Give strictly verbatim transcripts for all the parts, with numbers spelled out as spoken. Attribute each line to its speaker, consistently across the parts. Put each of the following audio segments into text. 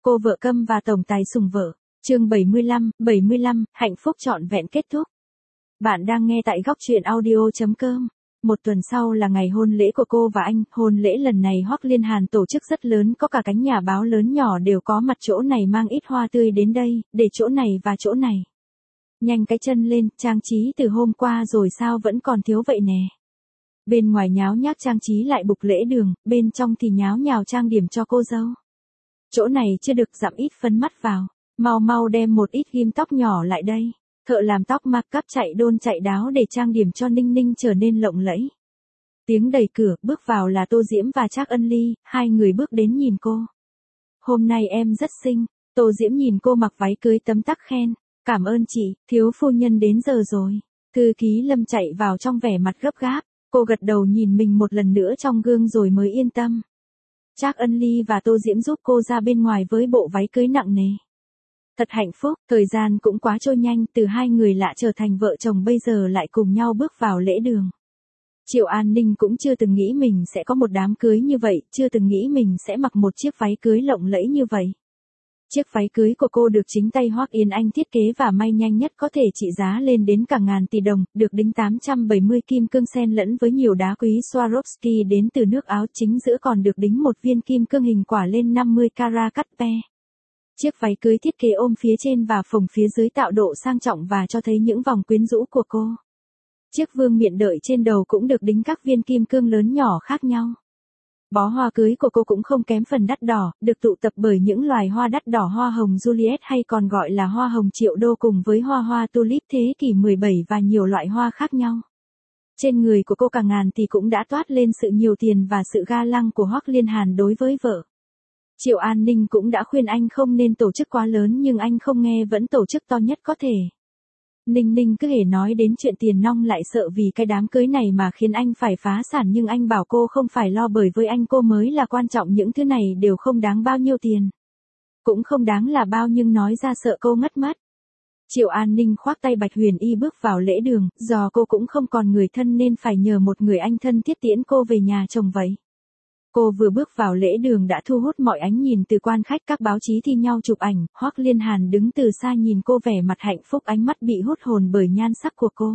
Speaker 1: Cô vợ câm và tổng tài sủng vợ. Chương bảy mươi lăm, bảy mươi lăm, hạnh phúc trọn vẹn kết thúc. Bạn đang nghe tại góc truyện audio.com. Một tuần sau là ngày hôn lễ của cô và anh. Hôn lễ lần này Hoắc Liên Hàn tổ chức rất lớn, có cả cánh nhà báo lớn nhỏ đều có mặt, chỗ này mang ít hoa tươi đến đây, để chỗ này và chỗ này. Nhanh cái chân lên, trang trí từ hôm qua rồi sao vẫn còn thiếu vậy nè. Bên ngoài nháo nhác trang trí lại bục lễ đường, bên trong thì nháo nhào trang điểm cho cô dâu. Chỗ này chưa được dặm ít phấn mắt vào, mau mau đem một ít ghim tóc nhỏ lại đây. Thợ làm tóc make up chạy đôn chạy đáo để trang điểm cho Ninh Ninh trở nên lộng lẫy. Tiếng đẩy cửa, bước vào là Tô Diễm và Trác Ân Ly, hai người bước đến nhìn cô. Hôm nay em rất xinh. Tô Diễm nhìn cô mặc váy cưới tấm tắc khen. Cảm ơn chị, thiếu phu nhân đến giờ rồi. Thư ký Lâm chạy vào trong vẻ mặt gấp gáp, cô gật đầu nhìn mình một lần nữa trong gương rồi mới yên tâm. Trác Ân Ly và Tô Diễm giúp cô ra bên ngoài với bộ váy cưới nặng nề. Thật hạnh phúc, thời gian cũng quá trôi nhanh, từ hai người lạ trở thành vợ chồng bây giờ lại cùng nhau bước vào lễ đường. Triệu An Ninh cũng chưa từng nghĩ mình sẽ có một đám cưới như vậy, chưa từng nghĩ mình sẽ mặc một chiếc váy cưới lộng lẫy như vậy. Chiếc váy cưới của cô được chính tay Hoắc Yên Anh thiết kế và may nhanh nhất có thể, trị giá lên đến cả ngàn tỷ đồng, được đính tám trăm bảy mươi kim cương xen lẫn với nhiều đá quý Swarovski đến từ nước Áo, chính giữa còn được đính một viên kim cương hình quả lên năm mươi carat cắt pe. Chiếc váy cưới thiết kế ôm phía trên và phồng phía dưới tạo độ sang trọng và cho thấy những vòng quyến rũ của cô. Chiếc vương miện đợi trên đầu cũng được đính các viên kim cương lớn nhỏ khác nhau. Bó hoa cưới của cô cũng không kém phần đắt đỏ, được tụ tập bởi những loài hoa đắt đỏ, hoa hồng Juliet hay còn gọi là hoa hồng triệu đô cùng với hoa hoa tulip thế kỷ mười bảy và nhiều loại hoa khác nhau. Trên người của cô cả ngàn tỷ cũng đã toát lên sự nhiều tiền và sự ga lăng của Hoắc Liên Hàn đối với vợ. Triệu An Ninh cũng đã khuyên anh không nên tổ chức quá lớn nhưng anh không nghe, vẫn tổ chức to nhất có thể. Ninh Ninh cứ hễ nói đến chuyện tiền nong lại sợ vì cái đám cưới này mà khiến anh phải phá sản, nhưng anh bảo cô không phải lo, bởi với anh cô mới là quan trọng, những thứ này đều không đáng bao nhiêu tiền. Cũng không đáng là bao nhưng nói ra sợ cô ngất mất. Triệu An Ninh khoác tay Bạch Huyền Y bước vào lễ đường, do cô cũng không còn người thân nên phải nhờ một người anh thân thiết tiễn cô về nhà chồng vậy. Cô vừa bước vào lễ đường đã thu hút mọi ánh nhìn từ quan khách, các báo chí thi nhau chụp ảnh. Hoắc Liên Hàn đứng từ xa nhìn cô vẻ mặt hạnh phúc, ánh mắt bị hút hồn bởi nhan sắc của cô.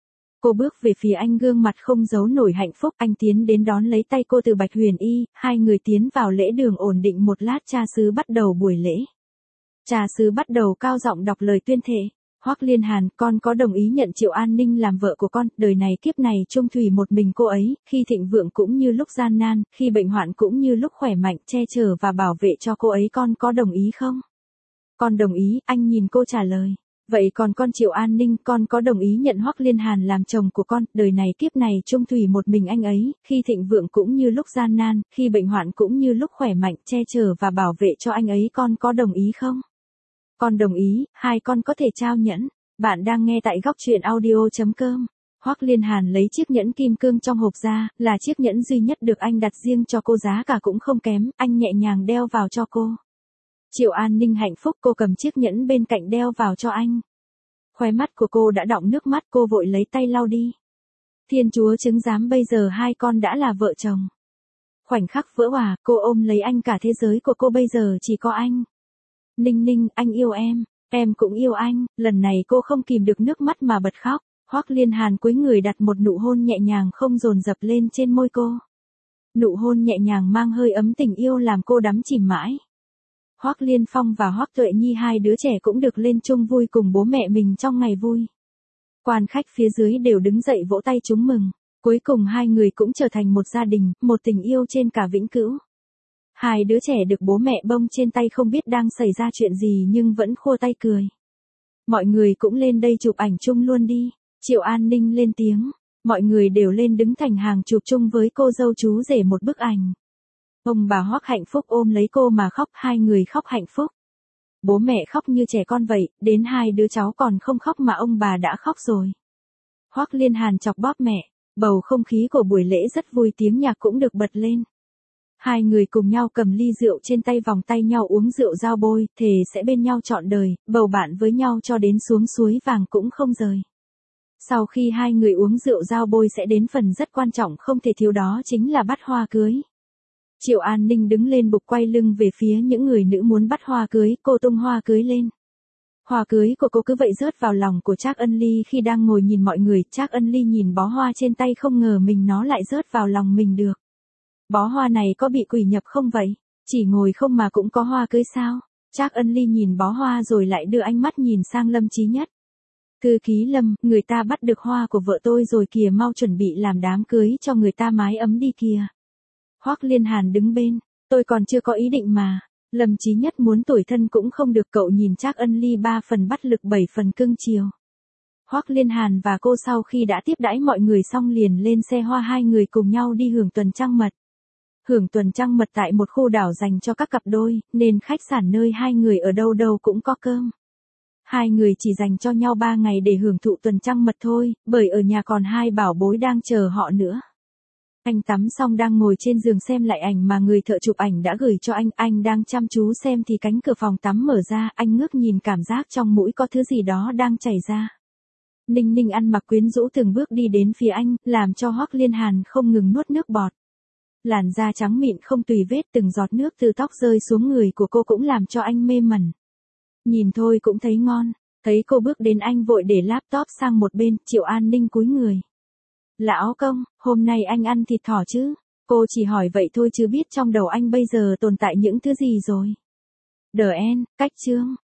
Speaker 1: Cô bước về phía anh, gương mặt không giấu nổi hạnh phúc, anh tiến đến đón lấy tay cô từ Bạch Huyền Y, hai người tiến vào lễ đường ổn định một lát, cha xứ bắt đầu buổi lễ. Cha xứ bắt đầu cao giọng đọc lời tuyên thệ. Hoắc Liên Hàn, con có đồng ý nhận Triệu An Ninh làm vợ của con, đời này kiếp này chung thủy một mình cô ấy, khi thịnh vượng cũng như lúc gian nan, khi bệnh hoạn cũng như lúc khỏe mạnh, che chở và bảo vệ cho cô ấy, con có đồng ý không? Con đồng ý, anh nhìn cô trả lời. Vậy còn con Triệu An Ninh, con có đồng ý nhận Hoắc Liên Hàn làm chồng của con, đời này kiếp này chung thủy một mình anh ấy, khi thịnh vượng cũng như lúc gian nan, khi bệnh hoạn cũng như lúc khỏe mạnh, che chở và bảo vệ cho anh ấy, con có đồng ý không? Con đồng ý, hai con có thể trao nhẫn. Bạn đang nghe tại góc truyện audio.com. Hoắc Liên Hàn lấy chiếc nhẫn kim cương trong hộp ra, là chiếc nhẫn duy nhất được anh đặt riêng cho cô, giá cả cũng không kém, anh nhẹ nhàng đeo vào cho cô. Triệu An Ninh hạnh phúc, cô cầm chiếc nhẫn bên cạnh đeo vào cho anh. Khóe mắt của cô đã đọng nước mắt, cô vội lấy tay lau đi. Thiên Chúa chứng giám, bây giờ hai con đã là vợ chồng. Khoảnh khắc vỡ òa, cô ôm lấy anh, cả thế giới của cô bây giờ chỉ có anh. Ninh Ninh, anh yêu em, em cũng yêu anh. Lần này cô không kìm được nước mắt mà bật khóc. Hoắc Liên Hàn cúi người đặt một nụ hôn nhẹ nhàng không dồn dập lên trên môi cô. Nụ hôn nhẹ nhàng mang hơi ấm tình yêu làm cô đắm chìm mãi. Hoắc Liên Phong và Hoắc Tuệ Nhi, hai đứa trẻ cũng được lên chung vui cùng bố mẹ mình trong ngày vui. Quan khách phía dưới đều đứng dậy vỗ tay chúc mừng. Cuối cùng hai người cũng trở thành một gia đình, một tình yêu trên cả vĩnh cửu. Hai đứa trẻ được bố mẹ bông trên tay không biết đang xảy ra chuyện gì nhưng vẫn khua tay cười. Mọi người cũng lên đây chụp ảnh chung luôn đi. Triệu An Ninh lên tiếng. Mọi người đều lên đứng thành hàng chụp chung với cô dâu chú rể một bức ảnh. Ông bà Hoắc hạnh phúc ôm lấy cô mà khóc, hai người khóc hạnh phúc. Bố mẹ khóc như trẻ con vậy, đến hai đứa cháu còn không khóc mà ông bà đã khóc rồi. Hoắc Liên Hàn chọc bóp mẹ. Bầu không khí của buổi lễ rất vui, tiếng nhạc cũng được bật lên. Hai người cùng nhau cầm ly rượu trên tay, vòng tay nhau uống rượu giao bôi, thề sẽ bên nhau trọn đời, bầu bạn với nhau cho đến xuống suối vàng cũng không rời. Sau khi hai người uống rượu giao bôi sẽ đến phần rất quan trọng không thể thiếu, đó chính là bắt hoa cưới. Triệu An Ninh đứng lên bục quay lưng về phía những người nữ muốn bắt hoa cưới, cô tung hoa cưới lên. Hoa cưới của cô cứ vậy rớt vào lòng của Trác Ân Ly khi đang ngồi nhìn mọi người, Trác Ân Ly nhìn bó hoa trên tay không ngờ mình nó lại rớt vào lòng mình được. Bó hoa này có bị quỷ nhập không vậy? Chỉ ngồi không mà cũng có hoa cưới sao? Trác Ân Ly nhìn bó hoa rồi lại đưa ánh mắt nhìn sang Lâm Chí Nhất. Thư ký Lâm, người ta bắt được hoa của vợ tôi rồi kìa, mau chuẩn bị làm đám cưới cho người ta mái ấm đi kìa. Hoắc Liên Hàn đứng bên, tôi còn chưa có ý định mà. Lâm Chí Nhất muốn tủi thân cũng không được, cậu nhìn Trác Ân Ly ba phần bắt lực bảy phần cưng chiều. Hoắc Liên Hàn và cô sau khi đã tiếp đãi mọi người xong liền lên xe hoa, hai người cùng nhau đi hưởng tuần trăng mật. Hưởng tuần trăng mật tại một khu đảo dành cho các cặp đôi, nên khách sạn nơi hai người ở đâu đâu cũng có cơm. Hai người chỉ dành cho nhau ba ngày để hưởng thụ tuần trăng mật thôi, bởi ở nhà còn hai bảo bối đang chờ họ nữa. Anh tắm xong đang ngồi trên giường xem lại ảnh mà người thợ chụp ảnh đã gửi cho anh, anh đang chăm chú xem thì cánh cửa phòng tắm mở ra, anh ngước nhìn cảm giác trong mũi có thứ gì đó đang chảy ra. Ninh Ninh ăn mặc quyến rũ từng bước đi đến phía anh, làm cho Hoắc Liên Hàn không ngừng nuốt nước bọt. Làn da trắng mịn không tùy vết, từng giọt nước từ tóc rơi xuống người của cô cũng làm cho anh mê mẩn. Nhìn thôi cũng thấy ngon, thấy cô bước đến anh vội để laptop sang một bên, Triệu An Ninh cúi người. Lão công, hôm nay anh ăn thịt thỏ chứ? Cô chỉ hỏi vậy thôi chứ biết trong đầu anh bây giờ tồn tại những thứ gì rồi. Đờ en, cách chương.